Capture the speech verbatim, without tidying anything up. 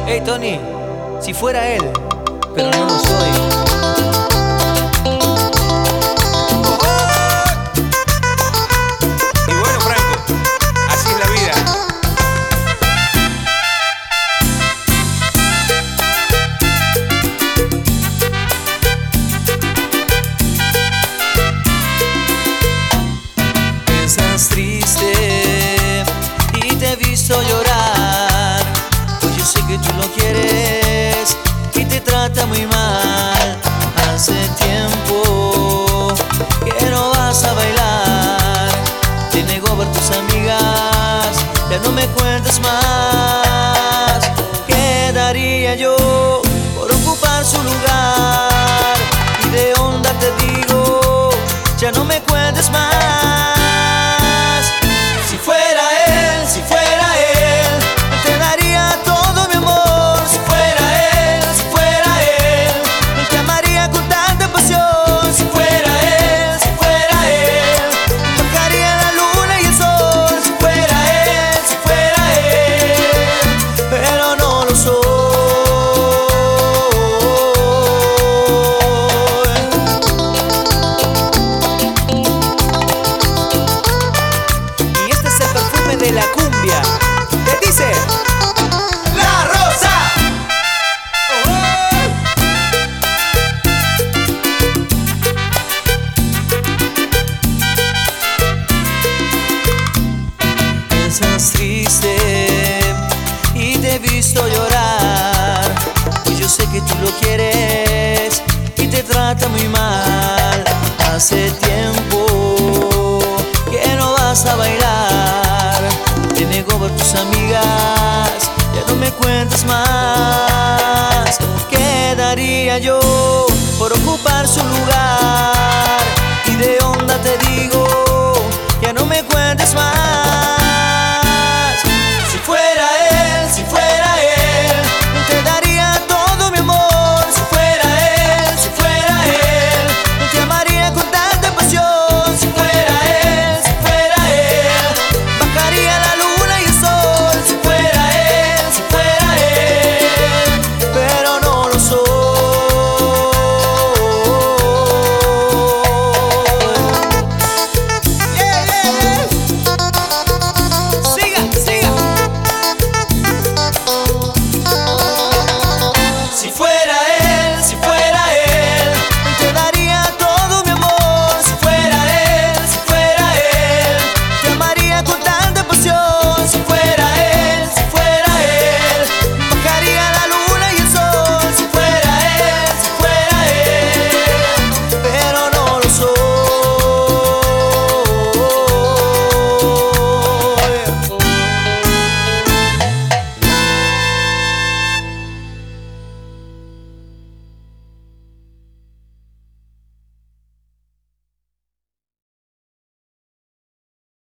Hey Tony, si fuera él, pero no lo soy. Y bueno, Franco, así es la vida. Estás triste y te he visto llorar, pues yo sé que tú lo quieres y te trata muy mal. Hace tiempo que no vas a bailar, te negó ver tus amigas, ya no me cuentes más. ¿Qué daría yo por ocupar su lugar? Y de onda te digo, ya no me cuentes más. Si fuera él, si fuera él, te daría todo mi amor. Si fuera él, si fuera él, te amaría con tanta pasión. Si fuera él, si fuera él, bajaría la luna y el sol. Si fuera él, si fuera él, pero no lo soy. Y este es el perfume de la cumbia. ¿Qué dice? ¡La Rosa! Estás triste y te he visto llorar, y yo sé que tú lo quieres y te trata muy mal. Hace tiempo que no vas a bailar, te negó ver tus amigas, ya no me cuentes más. ¿Qué daría yo por ocupar